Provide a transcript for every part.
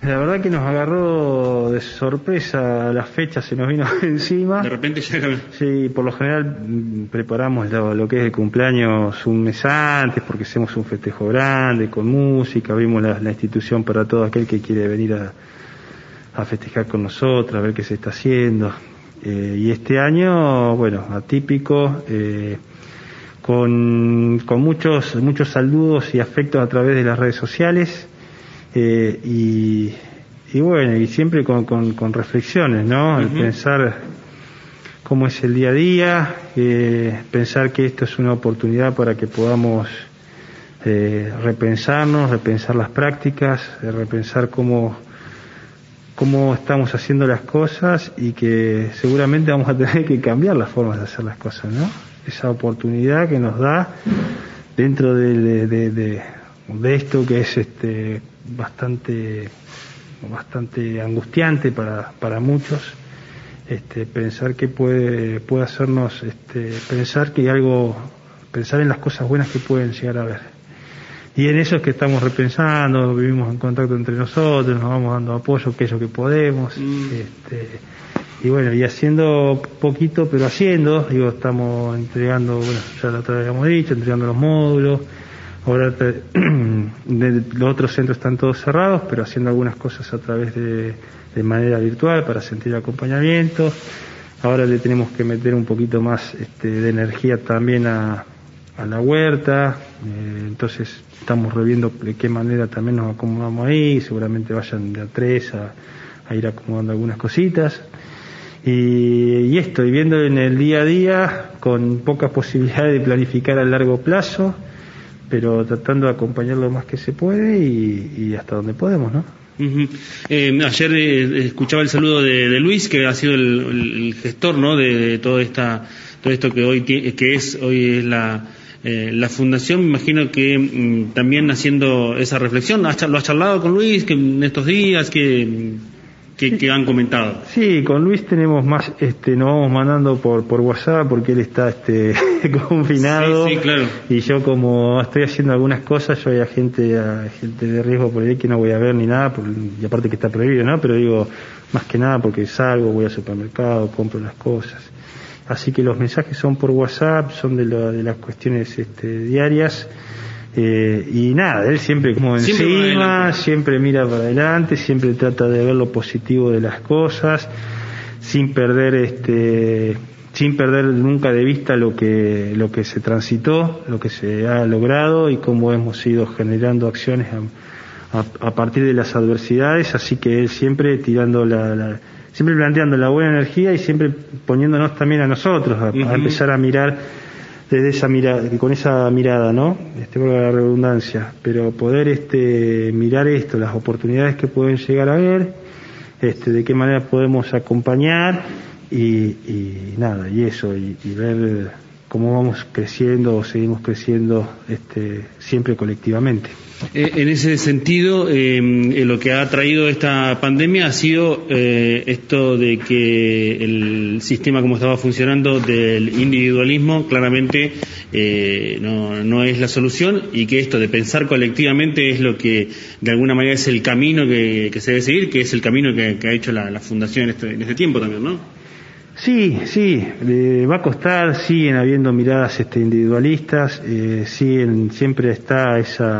La verdad que nos agarró de sorpresa, la fecha se nos vino encima. De repente llega. Sí, por lo general preparamos lo que es el cumpleaños un mes antes, porque hacemos un festejo grande, con música, abrimos la institución para todo aquel que quiere venir a festejar con nosotros, a ver qué se está haciendo. Y este año, bueno, atípico, con muchos saludos y afectos a través de las redes sociales. Y bueno, y siempre con reflexiones, ¿no? El pensar cómo es el día a día, pensar que esto es una oportunidad para que podamos repensarnos, repensar las prácticas, repensar cómo estamos haciendo las cosas, y que seguramente vamos a tener que cambiar las formas de hacer las cosas, ¿no? Esa oportunidad que nos da dentro de esto que es bastante angustiante para muchos, pensar que puede hacernos pensar en las cosas buenas que pueden llegar a ver. Y en eso es que estamos repensando, vivimos en contacto entre nosotros, nos vamos dando apoyo, aquello que podemos, y bueno, y haciendo poquito, pero haciendo, estamos entregando, bueno, ya la otra vez habíamos dicho, entregando los módulos. Ahora los otros centros están todos cerrados, pero haciendo algunas cosas a través de manera virtual para sentir acompañamiento. Ahora le tenemos que meter un poquito más de energía también a la huerta, entonces estamos reviendo de qué manera también nos acomodamos ahí. Seguramente vayan de a tres a ir acomodando algunas cositas. Y viendo en el día a día, con pocas posibilidades de planificar a largo plazo, pero tratando de acompañar lo más que se puede y hasta donde podemos, ¿no? Ayer escuchaba el saludo de Luis, que ha sido el gestor, ¿no? de todo esto que hoy es la fundación. Me imagino que también haciendo esa reflexión, ¿lo has charlado con Luis que en estos días que han comentado? Sí, con Luis tenemos más, nos vamos mandando por WhatsApp, porque él está confinado. Sí, claro. Y yo, como estoy haciendo algunas cosas, yo hay gente de riesgo por ahí que no voy a ver ni nada, y aparte que está prohibido, ¿no? Pero digo, más que nada porque salgo, voy al supermercado, compro las cosas. Así que los mensajes son por WhatsApp, son de las cuestiones diarias. Y nada, él siempre como encima, siempre mira para adelante, siempre trata de ver lo positivo de las cosas, sin perder nunca de vista lo que se transitó, lo que se ha logrado y cómo hemos ido generando acciones a partir de las adversidades. Así que él siempre tirando siempre planteando la buena energía y siempre poniéndonos también a nosotros a empezar a mirar desde esa mirada, con esa mirada, ¿no? Por la redundancia, pero poder mirar las oportunidades que pueden llegar a ver, de qué manera podemos acompañar y nada, y eso, y ver cómo vamos creciendo o seguimos creciendo siempre colectivamente. En ese sentido, lo que ha traído esta pandemia ha sido esto de que el sistema como estaba funcionando del individualismo claramente no es la solución, y que esto de pensar colectivamente es lo que de alguna manera es el camino que se debe seguir, que es el camino que ha hecho la Fundación en este tiempo también, ¿no? Sí, va a costar, siguen habiendo miradas individualistas, siempre está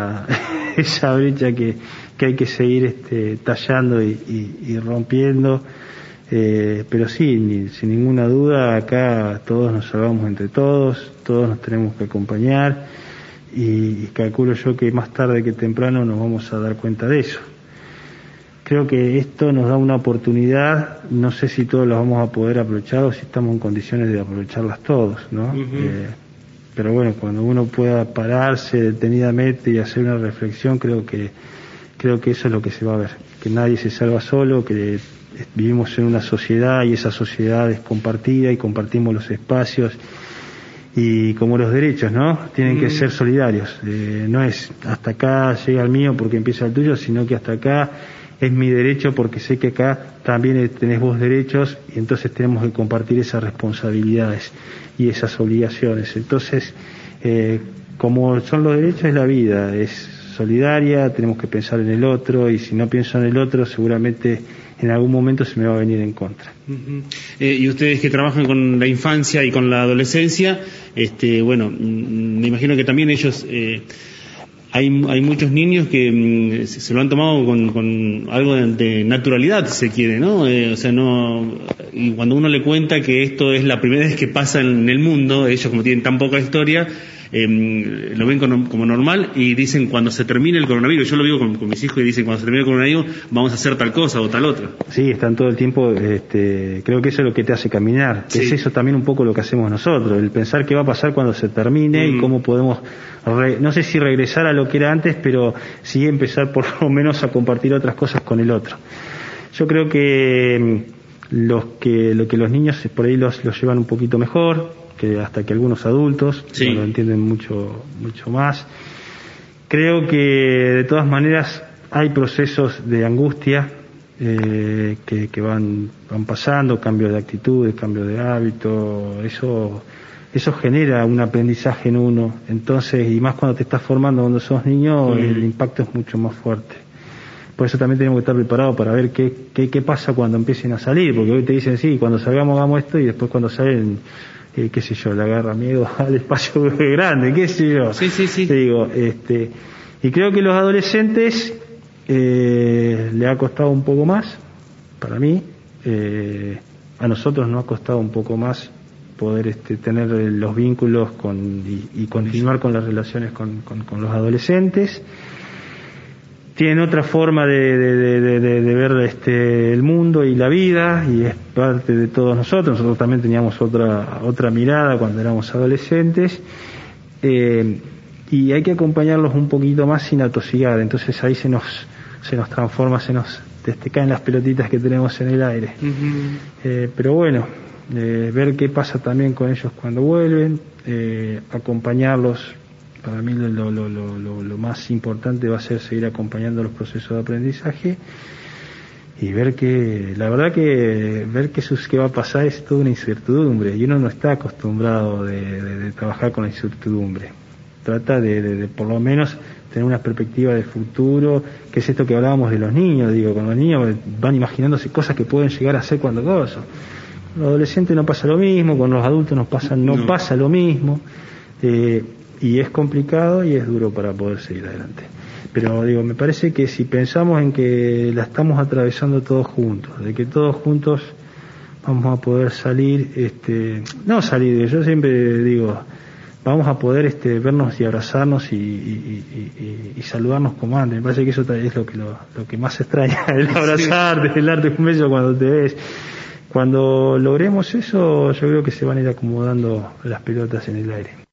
esa brecha que hay que seguir tallando y rompiendo, pero sí, sin ninguna duda acá todos nos salvamos entre todos nos tenemos que acompañar, y calculo yo que más tarde que temprano nos vamos a dar cuenta de eso. Creo que esto nos da una oportunidad, no sé si todos las vamos a poder aprovechar o si estamos en condiciones de aprovecharlas todos, ¿no? Pero bueno, cuando uno pueda pararse detenidamente y hacer una reflexión, creo que eso es lo que se va a ver, que nadie se salva solo, que vivimos en una sociedad y esa sociedad es compartida y compartimos los espacios, y como los derechos, ¿no? Tienen que ser solidarios, no es hasta acá llega el mío porque empieza el tuyo, sino que hasta acá es mi derecho porque sé que acá también tenés vos derechos, y entonces tenemos que compartir esas responsabilidades y esas obligaciones. Entonces, como son los derechos, es la vida, solidaria, tenemos que pensar en el otro, y si no pienso en el otro, seguramente en algún momento se me va a venir en contra. Y ustedes que trabajan con la infancia y con la adolescencia, bueno, me imagino que también ellos, hay muchos niños que se lo han tomado con algo de naturalidad, si se quiere, ¿no? O sea, no, y cuando uno le cuenta que esto es la primera vez que pasa en el mundo, ellos como tienen tan poca historia, lo ven como normal y dicen cuando se termine el coronavirus, yo lo digo con mis hijos y dicen cuando se termine el coronavirus vamos a hacer tal cosa o tal otra. Sí, están todo el tiempo, creo que eso es lo que te hace caminar, sí. Es eso también un poco lo que hacemos nosotros, el pensar qué va a pasar cuando se termine y cómo podemos, no sé si regresar a lo que era antes, pero sí empezar por lo menos a compartir otras cosas con el otro. Yo creo que lo que los niños por ahí los llevan un poquito mejor, que hasta que algunos adultos sí. Lo entienden mucho más. Creo que de todas maneras hay procesos de angustia que van pasando, cambios de actitudes, cambios de hábito, eso genera un aprendizaje en uno, entonces, y más cuando te estás formando cuando sos niño, el impacto es mucho más fuerte. Por eso también tenemos que estar preparados para ver qué pasa cuando empiecen a salir, porque hoy te dicen sí, cuando salgamos hagamos esto, y después cuando salen, qué sé yo, le agarra miedo al espacio grande, qué sé yo. Sí. Te digo, y creo que los adolescentes le ha costado un poco más, para mí, a nosotros nos ha costado un poco más poder tener los vínculos y continuar con las relaciones con los adolescentes. Tienen otra forma de ver el mundo y la vida, y es parte de todos nosotros. Nosotros también teníamos otra mirada cuando éramos adolescentes, y hay que acompañarlos un poquito más sin atosigar. Entonces ahí se nos transforma, te caen las pelotitas que tenemos en el aire. Pero bueno, ver qué pasa también con ellos cuando vuelven, acompañarlos. Para mí lo más importante va a ser seguir acompañando los procesos de aprendizaje y ver que qué va a pasar es toda una incertidumbre, y uno no está acostumbrado de trabajar con la incertidumbre. Trata de por lo menos tener una perspectiva de futuro, que es esto que hablábamos de los niños, con los niños van imaginándose cosas que pueden llegar a ser cuando cosa. Con los adolescentes no pasa lo mismo, con los adultos no pasa lo mismo. Y es complicado y es duro para poder seguir adelante. Pero me parece que si pensamos en que la estamos atravesando todos juntos, de que todos juntos vamos a poder salir, yo siempre digo, vamos a poder vernos y abrazarnos y saludarnos como antes. Me parece que eso es lo que más extraña, el abrazarte, el darte un beso cuando te ves. Cuando logremos eso, yo creo que se van a ir acomodando las pelotas en el aire.